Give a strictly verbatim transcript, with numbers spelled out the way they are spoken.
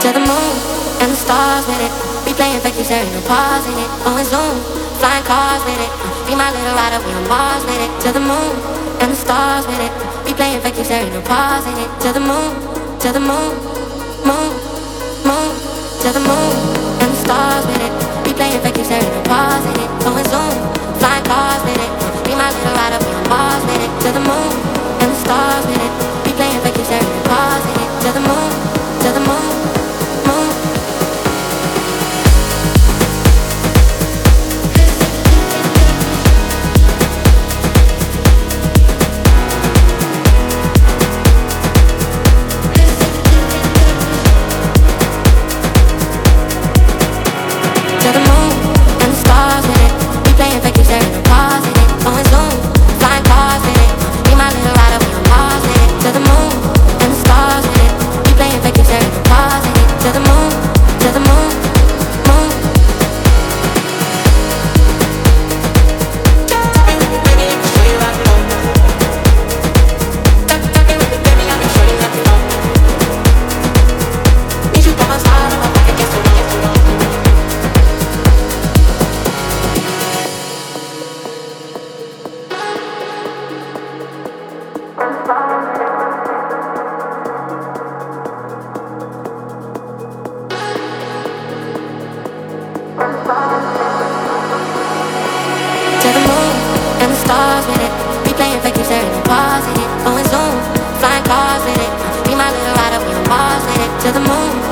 To the moon and the stars with it. We playing fake, you staring no pause in it. Going zoom, flying cars with it. Be my little rider, we on Mars with it. To the moon and the stars with it. We playing fake, you staring no pause in it. To the moon, to the moon, moon, moon. To the moon and the stars with it. We playing fake, you staring no pause in it. Going zoom, flying cars with it. Be my little rider, we on Mars with it. To the moon and the stars with it. We playing fake, you staring no pause in it. To the moon, to the moon. To the moon and the stars with it. We playing fake, you staring and pausing it. Going zoom, flying cars with it. Be my little rider, we on Mars with it. To the moon